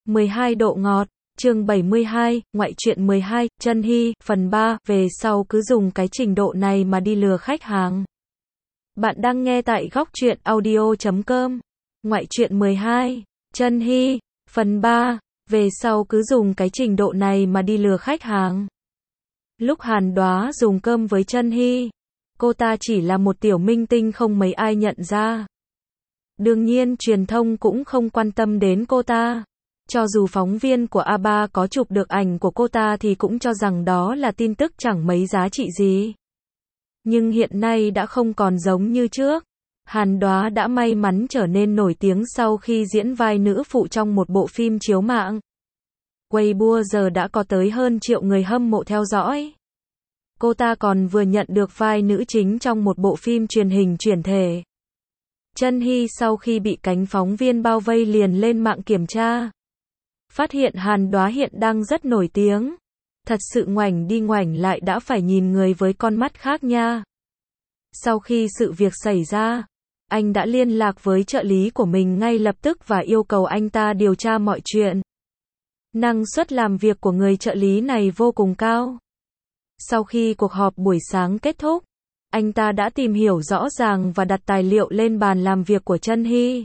12 độ ngọt, chương 72, ngoại truyện 12, Chân Hy, phần 3, về sau cứ dùng cái trình độ này mà đi lừa khách hàng. Bạn đang nghe tại góc truyện audio.com. Ngoại truyện 12, Chân Hy, phần 3, về sau cứ dùng cái trình độ này mà đi lừa khách hàng. Lúc Hàn Đoá dùng cơm với Chân Hy, cô ta chỉ là một tiểu minh tinh không mấy ai nhận ra. Đương nhiên truyền thông cũng không quan tâm đến cô ta. Cho dù phóng viên của A3 có chụp được ảnh của cô ta thì cũng cho rằng đó là tin tức chẳng mấy giá trị gì. Nhưng hiện nay đã không còn giống như trước. Hàn Đoá đã may mắn trở nên nổi tiếng sau khi diễn vai nữ phụ trong một bộ phim chiếu mạng. Weibo giờ đã có tới hơn triệu người hâm mộ theo dõi. Cô ta còn vừa nhận được vai nữ chính trong một bộ phim truyền hình chuyển thể. Chân Hy sau khi bị cánh phóng viên bao vây liền lên mạng kiểm tra. Phát hiện Hàn Đoá hiện đang rất nổi tiếng. Thật sự ngoảnh đi ngoảnh lại đã phải nhìn người với con mắt khác nha. Sau khi sự việc xảy ra, anh đã liên lạc với trợ lý của mình ngay lập tức và yêu cầu anh ta điều tra mọi chuyện. Năng suất làm việc của người trợ lý này vô cùng cao. Sau khi cuộc họp buổi sáng kết thúc, anh ta đã tìm hiểu rõ ràng và đặt tài liệu lên bàn làm việc của Chân Hy.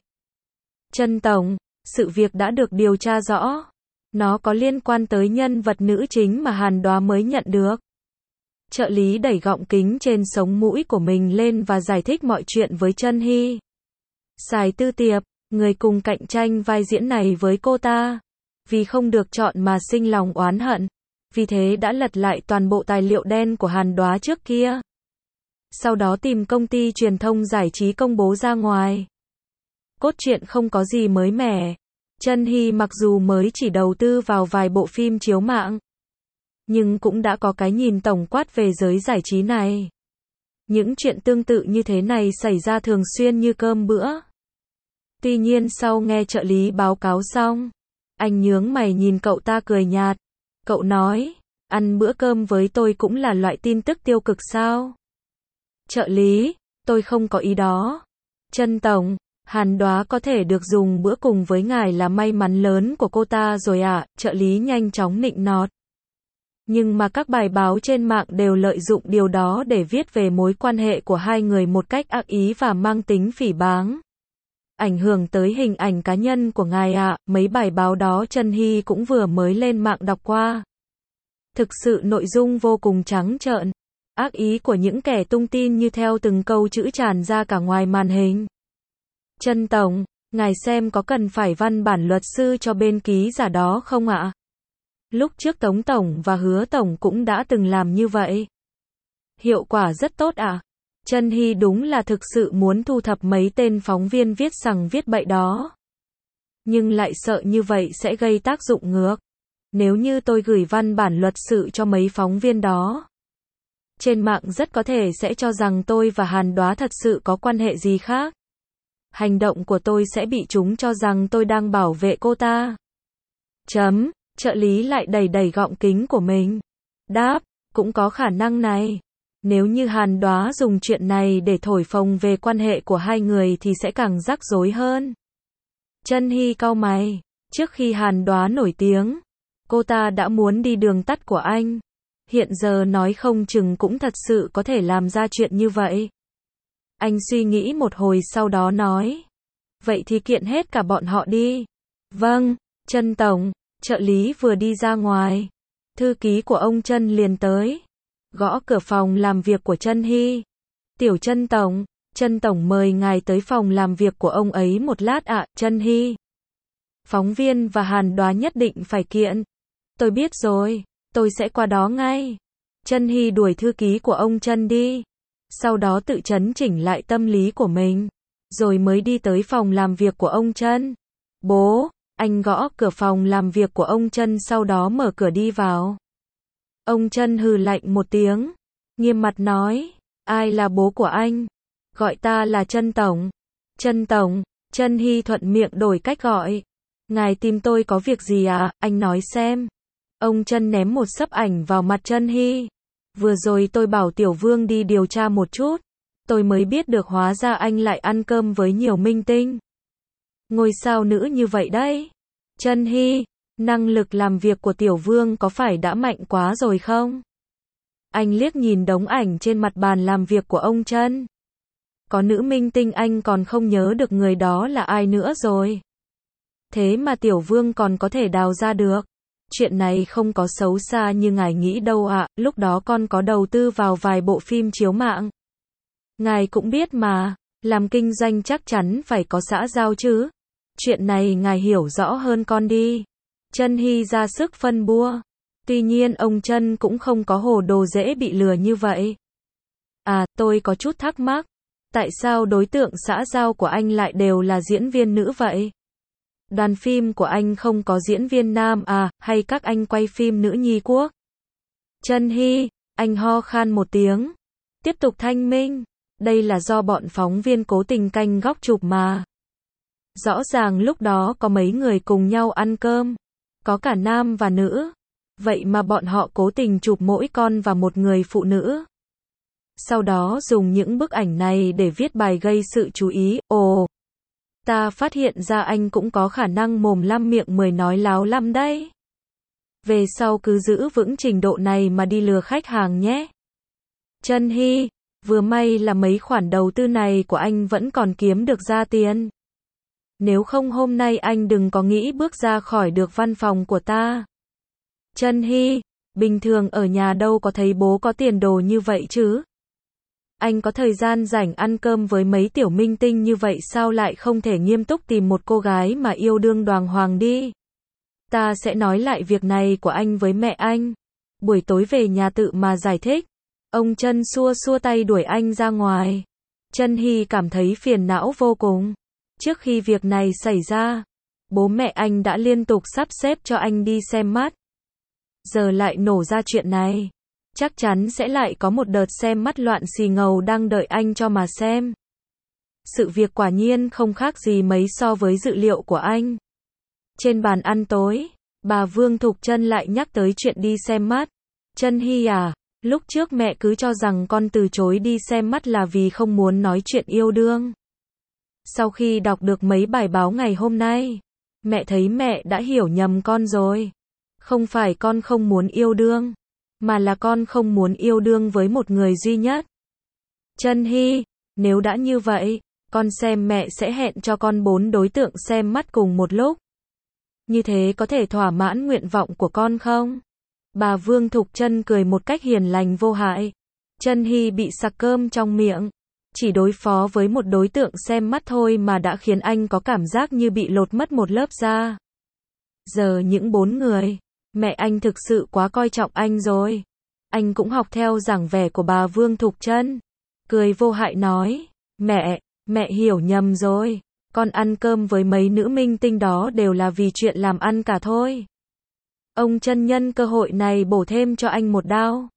Chân tổng, sự việc đã được điều tra rõ. Nó có liên quan tới nhân vật nữ chính mà Hàn Đoá mới nhận được. Trợ lý đẩy gọng kính trên sống mũi của mình lên và giải thích mọi chuyện với Chân Hy. Sài Tư Tiệp, người cùng cạnh tranh vai diễn này với cô ta, vì không được chọn mà sinh lòng oán hận. Vì thế đã lật lại toàn bộ tài liệu đen của Hàn Đoá trước kia. Sau đó tìm công ty truyền thông giải trí công bố ra ngoài. Cốt truyện không có gì mới mẻ. Chân Hy mặc dù mới chỉ đầu tư vào vài bộ phim chiếu mạng, nhưng cũng đã có cái nhìn tổng quát về giới giải trí này. Những chuyện tương tự như thế này xảy ra thường xuyên như cơm bữa. Tuy nhiên sau nghe trợ lý báo cáo xong, anh nhướng mày nhìn cậu ta cười nhạt. Cậu nói, ăn bữa cơm với tôi cũng là loại tin tức tiêu cực sao? Trợ lý, tôi không có ý đó. Chân tổng, Hàn Đoá có thể được dùng bữa cùng với ngài là may mắn lớn của cô ta rồi ạ, trợ lý nhanh chóng nịnh nọt. Nhưng mà các bài báo trên mạng đều lợi dụng điều đó để viết về mối quan hệ của hai người một cách ác ý và mang tính phỉ báng. Ảnh hưởng tới hình ảnh cá nhân của ngài ạ, mấy bài báo đó Chân Hy cũng vừa mới lên mạng đọc qua. Thực sự nội dung vô cùng trắng trợn. Ác ý của những kẻ tung tin như theo từng câu chữ tràn ra cả ngoài màn hình. Chân tổng, ngài xem có cần phải văn bản luật sư cho bên ký giả đó không ạ? Lúc trước Tống tổng và Hứa tổng cũng đã từng làm như vậy. Hiệu quả rất tốt ạ. Chân Hy đúng là thực sự muốn thu thập mấy tên phóng viên viết sằng viết bậy đó. Nhưng lại sợ như vậy sẽ gây tác dụng ngược. Nếu như tôi gửi văn bản luật sự cho mấy phóng viên đó, trên mạng rất có thể sẽ cho rằng tôi và Hàn Đoá thật sự có quan hệ gì khác. Hành động của tôi sẽ bị chúng cho rằng tôi đang bảo vệ cô ta. Trợ lý lại đẩy gọng kính của mình. Đáp, cũng có khả năng này. Nếu như Hàn Đoá dùng chuyện này để thổi phồng về quan hệ của hai người thì sẽ càng rắc rối hơn. Chân Hy cau mày. Trước khi Hàn Đoá nổi tiếng, cô ta đã muốn đi đường tắt của anh. Hiện giờ nói không chừng cũng thật sự có thể làm ra chuyện như vậy. Anh suy nghĩ một hồi sau đó nói. Vậy thì kiện hết cả bọn họ đi. Vâng, Chân tổng. Trợ lý vừa đi ra ngoài, thư ký của ông Chân liền tới, gõ cửa phòng làm việc của Chân Hy. Tiểu Chân tổng mời ngài tới phòng làm việc của ông ấy một lát ạ, Chân Hy. Phóng viên và Hàn Đoá nhất định phải kiện. Tôi biết rồi, tôi sẽ qua đó ngay. Chân Hy đuổi thư ký của ông Chân đi, sau đó tự chấn chỉnh lại tâm lý của mình, rồi mới đi tới phòng làm việc của ông Chân. Bố. Anh gõ cửa phòng làm việc của ông Chân sau đó mở cửa đi vào. Ông Chân hừ lạnh một tiếng, nghiêm mặt nói, ai là bố của anh? Gọi ta là Chân tổng. Chân tổng, Chân Hy thuận miệng đổi cách gọi. Ngài tìm tôi có việc gì à, anh nói xem. Ông Chân ném một xấp ảnh vào mặt Chân Hy. Vừa rồi tôi bảo Tiểu Vương đi điều tra một chút. Tôi mới biết được hóa ra anh lại ăn cơm với nhiều minh tinh. Ngôi sao nữ như vậy đấy. Chân Hy, Năng lực làm việc của Tiểu Vương có phải đã mạnh quá rồi không? Anh liếc nhìn đống ảnh trên mặt bàn làm việc của ông Trân. Có nữ minh tinh anh còn không nhớ được người đó là ai nữa rồi. Thế mà Tiểu Vương còn có thể đào ra được. Chuyện này không có xấu xa như ngài nghĩ đâu ạ, lúc đó con có đầu tư vào vài bộ phim chiếu mạng. Ngài cũng biết mà, làm kinh doanh chắc chắn phải có xã giao chứ. Chuyện này ngài hiểu rõ hơn con đi. Trân Hy ra sức phân bua. Tuy nhiên ông Trân cũng không có hồ đồ dễ bị lừa như vậy. À, tôi có chút thắc mắc. Tại sao đối tượng xã giao của anh lại đều là diễn viên nữ vậy? Đoàn phim của anh không có diễn viên nam à, hay các anh quay phim nữ nhi quốc? Trân Hy, anh ho khan một tiếng. Tiếp tục thanh minh. Đây là do bọn phóng viên cố tình canh góc chụp mà. Rõ ràng lúc đó có mấy người cùng nhau ăn cơm. Có cả nam và nữ. Vậy mà bọn họ cố tình chụp mỗi con và một người phụ nữ. Sau đó dùng những bức ảnh này để viết bài gây sự chú ý. Ồ, ta phát hiện ra anh cũng có khả năng mồm lăm miệng mười nói láo lăm đấy. Về sau cứ giữ vững trình độ này mà đi lừa khách hàng nhé. Trân Hy, vừa may là mấy khoản đầu tư này của anh vẫn còn kiếm được ra tiền. Nếu không hôm nay anh đừng có nghĩ bước ra khỏi được văn phòng của ta. Trân Hy, bình thường ở nhà đâu có thấy bố có tiền đồ như vậy chứ. Anh có thời gian rảnh ăn cơm với mấy tiểu minh tinh như vậy sao lại không thể nghiêm túc tìm một cô gái mà yêu đương đàng hoàng đi. Ta sẽ nói lại việc này của anh với mẹ anh. Buổi tối về nhà tự mà giải thích. Ông Trân xua xua tay đuổi anh ra ngoài. Trân Hy cảm thấy phiền não vô cùng. Trước khi việc này xảy ra, bố mẹ anh đã liên tục sắp xếp cho anh đi xem mắt. Giờ lại nổ ra chuyện này. Chắc chắn sẽ lại có một đợt xem mắt loạn xì ngầu đang đợi anh cho mà xem. Sự việc quả nhiên không khác gì mấy so với dự liệu của anh. Trên bàn ăn tối, bà Vương Thục Trân lại nhắc tới chuyện đi xem mắt. Trân Hy à, lúc trước mẹ cứ cho rằng con từ chối đi xem mắt là vì không muốn nói chuyện yêu đương. Sau khi đọc được mấy bài báo ngày hôm nay, mẹ thấy mẹ đã hiểu nhầm con rồi. Không phải con không muốn yêu đương, mà là con không muốn yêu đương với một người duy nhất. Trân Hy, nếu đã như vậy, con xem mẹ sẽ hẹn cho con 4 đối tượng xem mắt cùng một lúc. Như thế có thể thỏa mãn nguyện vọng của con không? Bà Vương Thục Trân cười một cách hiền lành vô hại. Trân Hy bị sặc cơm trong miệng. Chỉ đối phó với một đối tượng xem mắt thôi mà đã khiến anh có cảm giác như bị lột mất một lớp da. Giờ những 4 người, mẹ anh thực sự quá coi trọng anh rồi. Anh cũng học theo dáng vẻ của bà Vương Thục Trân. Cười vô hại nói, mẹ hiểu nhầm rồi. Con ăn cơm với mấy nữ minh tinh đó đều là vì chuyện làm ăn cả thôi. Ông Trân nhân cơ hội này bổ thêm cho anh một đao.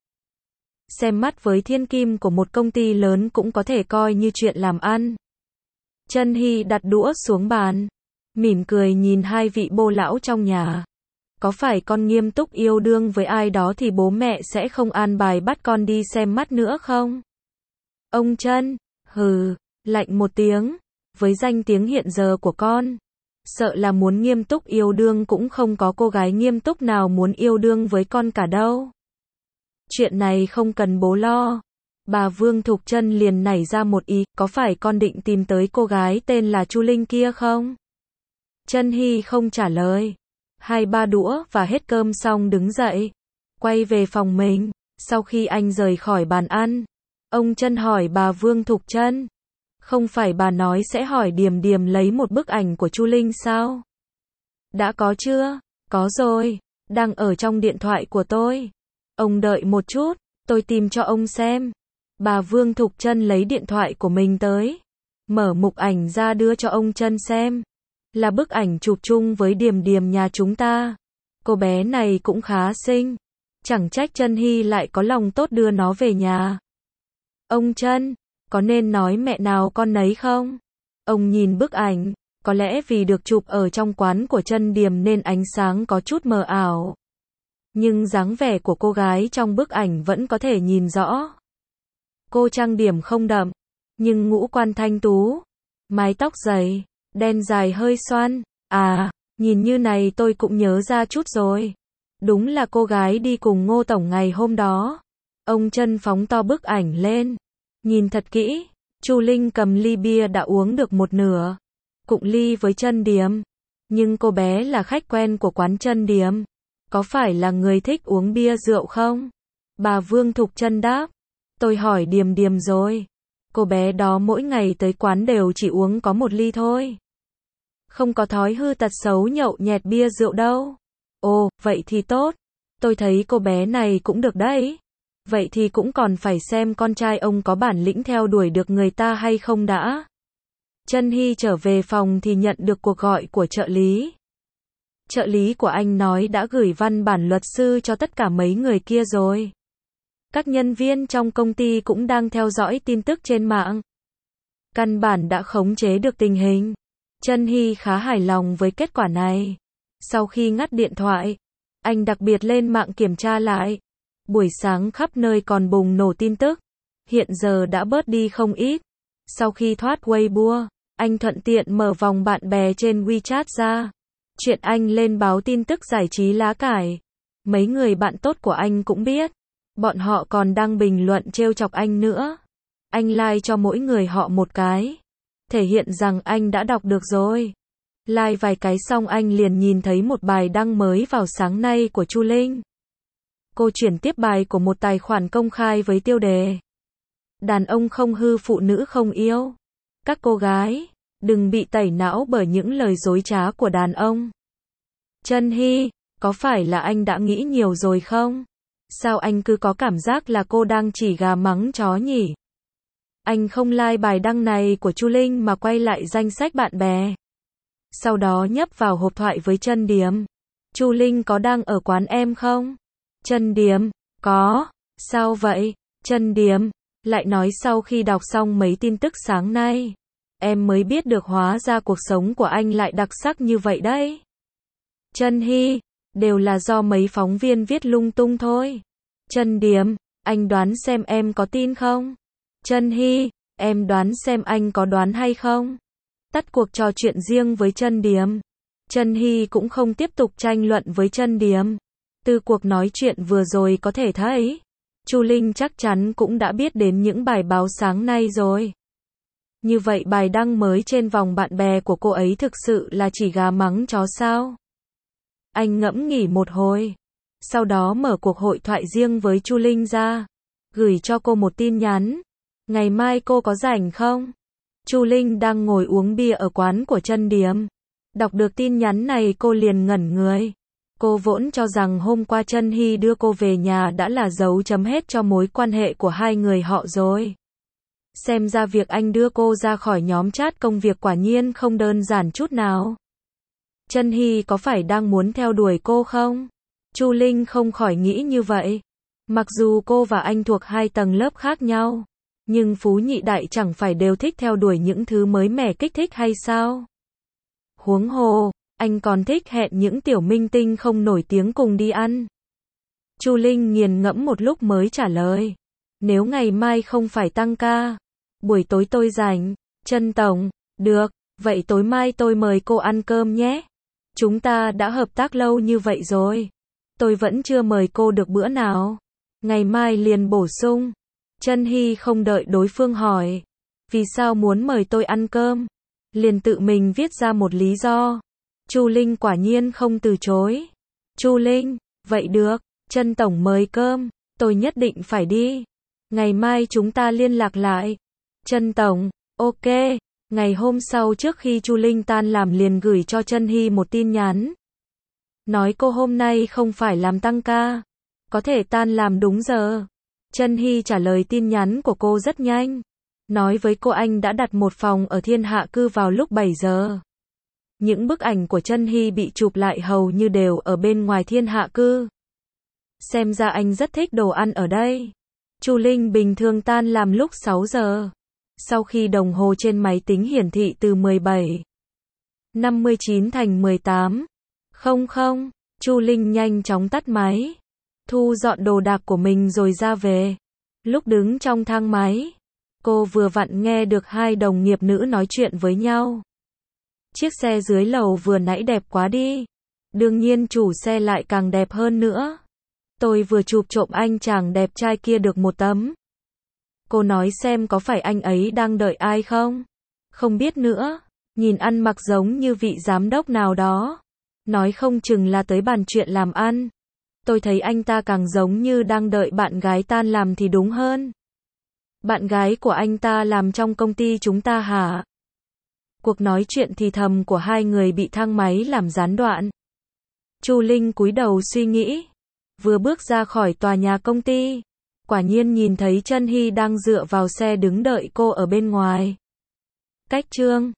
Xem mắt với thiên kim của một công ty lớn cũng có thể coi như chuyện làm ăn. Trân Hy đặt đũa xuống bàn, mỉm cười nhìn hai vị bô lão trong nhà. Có phải con nghiêm túc yêu đương với ai đó thì bố mẹ sẽ không an bài bắt con đi xem mắt nữa không? Ông Trân, hừ, lạnh một tiếng, với danh tiếng hiện giờ của con, sợ là muốn nghiêm túc yêu đương cũng không có cô gái nghiêm túc nào muốn yêu đương với con cả đâu. Chuyện này không cần bố lo. Bà Vương Thục Trân liền nảy ra một ý, có phải con định tìm tới cô gái tên là Chu Linh kia không? Trân Hy không trả lời. 2-3 đũa và hết cơm xong đứng dậy, quay về phòng mình. Sau khi anh rời khỏi bàn ăn, ông Trân hỏi bà Vương Thục Trân, không phải bà nói sẽ hỏi Điềm Điềm lấy một bức ảnh của Chu Linh sao? Đã có chưa? Có rồi, đang ở trong điện thoại của tôi. Ông đợi một chút, tôi tìm cho ông xem. Bà Vương Thục Trân lấy điện thoại của mình tới, mở mục ảnh ra đưa cho ông Trân xem. Là bức ảnh chụp chung với Điềm Điềm nhà chúng ta. Cô bé này cũng khá xinh. Chẳng trách Trân Hy lại có lòng tốt đưa nó về nhà. Ông Trân, có nên nói mẹ nào con nấy không? Ông nhìn bức ảnh, có lẽ vì được chụp ở trong quán của Trân Điềm nên ánh sáng có chút mờ ảo. Nhưng dáng vẻ của cô gái trong bức ảnh vẫn có thể nhìn rõ. Cô trang điểm không đậm, nhưng ngũ quan thanh tú, mái tóc dày, đen dài hơi xoăn. À, Nhìn như này tôi cũng nhớ ra chút rồi. Đúng là cô gái đi cùng Ngô Tổng ngày hôm đó. Ông Trân phóng to bức ảnh lên. Nhìn thật kỹ, Chu Linh cầm ly bia đã uống được một nửa. Cụng ly với Trân Điềm. Nhưng cô bé là khách quen của quán Trân Điềm. Có phải là người thích uống bia rượu không? Bà Vương Thục Trân đáp. Tôi hỏi Điềm Điềm rồi. Cô bé đó mỗi ngày tới quán đều chỉ uống có một ly thôi. Không có thói hư tật xấu nhậu nhẹt bia rượu đâu. Ồ, vậy thì tốt. Tôi thấy cô bé này cũng được đấy. Vậy thì cũng còn phải xem con trai ông có bản lĩnh theo đuổi được người ta hay không đã. Trân Hy trở về phòng thì nhận được cuộc gọi của trợ lý. Trợ lý của anh nói đã gửi văn bản luật sư cho tất cả mấy người kia rồi. Các nhân viên trong công ty cũng đang theo dõi tin tức trên mạng. Căn bản đã khống chế được tình hình. Trân Hy khá hài lòng với kết quả này. Sau khi ngắt điện thoại, anh đặc biệt lên mạng kiểm tra lại. Buổi sáng khắp nơi còn bùng nổ tin tức. Hiện giờ đã bớt đi không ít. Sau khi thoát Weibo, anh thuận tiện mở vòng bạn bè trên WeChat ra. Chuyện anh lên báo tin tức giải trí lá cải. Mấy người bạn tốt của anh cũng biết. Bọn họ còn đang bình luận trêu chọc anh nữa. Anh like cho mỗi người họ một cái. Thể hiện rằng anh đã đọc được rồi. Like vài cái xong anh liền nhìn thấy một bài đăng mới vào sáng nay của Chu Linh. Cô chuyển tiếp bài của một tài khoản công khai với tiêu đề: Đàn ông không hư phụ nữ không yêu. Các cô gái, đừng bị tẩy não bởi những lời dối trá của đàn ông. Trân Hy, có phải là anh đã nghĩ nhiều rồi không? Sao anh cứ có cảm giác là cô đang chỉ gà mắng chó nhỉ? Anh không like bài đăng này của Chu Linh mà quay lại danh sách bạn bè. Sau đó nhấp vào hộp thoại với Trân Điềm. Chu Linh có đang ở quán em không? Trân Điềm, có. Sao vậy? Trân Điềm lại nói sau khi đọc xong mấy tin tức sáng nay, em mới biết được hóa ra cuộc sống của anh lại đặc sắc như vậy đấy. Trân Hy, đều là do mấy phóng viên viết lung tung thôi. Trân Điềm, anh đoán xem em có tin không? Trân Hy, em đoán xem anh có đoán hay không? Tắt cuộc trò chuyện riêng với Trân Điềm. Trân Hy cũng không tiếp tục tranh luận với Trân Điềm. Từ cuộc nói chuyện vừa rồi có thể thấy, Chu Linh chắc chắn cũng đã biết đến những bài báo sáng nay rồi. Như vậy bài đăng mới trên vòng bạn bè của cô ấy thực sự là chỉ gà mắng chó sao? Anh ngẫm nghĩ một hồi. Sau đó mở cuộc hội thoại riêng với Chu Linh ra. Gửi cho cô một tin nhắn. Ngày mai cô có rảnh không? Chu Linh đang ngồi uống bia ở quán của Trân Điềm. Đọc được tin nhắn này cô liền ngẩn người. Cô vốn cho rằng hôm qua Trân Hy đưa cô về nhà đã là dấu chấm hết cho mối quan hệ của hai người họ rồi. Xem ra việc anh đưa cô ra khỏi nhóm chat công việc quả nhiên không đơn giản chút nào. Trân Hy có phải đang muốn theo đuổi cô không? Chu Linh không khỏi nghĩ như vậy. Mặc dù cô và anh thuộc hai tầng lớp khác nhau, nhưng phú nhị đại chẳng phải đều thích theo đuổi những thứ mới mẻ kích thích hay sao? Huống hồ, anh còn thích hẹn những tiểu minh tinh không nổi tiếng cùng đi ăn. Chu Linh nghiền ngẫm một lúc mới trả lời. Nếu ngày mai không phải tăng ca, buổi tối tôi rảnh. Trân Tổng, được, vậy tối mai tôi mời cô ăn cơm nhé. Chúng ta đã hợp tác lâu như vậy rồi. Tôi vẫn chưa mời cô được bữa nào. Ngày mai liền bổ sung. Trân Hy không đợi đối phương hỏi. Vì sao muốn mời tôi ăn cơm? Liền tự mình viết ra một lý do. Chu Linh quả nhiên không từ chối. Chu Linh, vậy được, Trân Tổng mời cơm, tôi nhất định phải đi. Ngày mai chúng ta liên lạc lại. Trân Tổng, ok. Ngày hôm sau trước khi Chu Linh tan làm liền gửi cho Trân Hy một tin nhắn. Nói cô hôm nay không phải làm tăng ca. Có thể tan làm đúng giờ. Trân Hy trả lời tin nhắn của cô rất nhanh. Nói với cô anh đã đặt một phòng ở Thiên Hạ Cư vào lúc 7 giờ. Những bức ảnh của Trân Hy bị chụp lại hầu như đều ở bên ngoài Thiên Hạ Cư. Xem ra anh rất thích đồ ăn ở đây. Chu Linh bình thường tan làm lúc 6 giờ. Sau khi đồng hồ trên máy tính hiển thị từ 17:59 thành 18:00, Chu Linh nhanh chóng tắt máy, thu dọn đồ đạc của mình rồi ra về. Lúc đứng trong thang máy, cô vừa vặn nghe được hai đồng nghiệp nữ nói chuyện với nhau. Chiếc xe dưới lầu vừa nãy đẹp quá đi. Đương nhiên chủ xe lại càng đẹp hơn nữa. Tôi vừa chụp trộm anh chàng đẹp trai kia được một tấm. Cô nói xem có phải anh ấy đang đợi ai không? Không biết nữa. Nhìn ăn mặc giống như vị giám đốc nào đó. Nói không chừng là tới bàn chuyện làm ăn. Tôi thấy anh ta càng giống như đang đợi bạn gái tan làm thì đúng hơn. Bạn gái của anh ta làm trong công ty chúng ta hả? Cuộc nói chuyện thì thầm của hai người bị thang máy làm gián đoạn. Chu Linh cúi đầu suy nghĩ. Vừa bước ra khỏi tòa nhà công ty, quả nhiên nhìn thấy Chân Hy đang dựa vào xe đứng đợi cô ở bên ngoài. Cách chương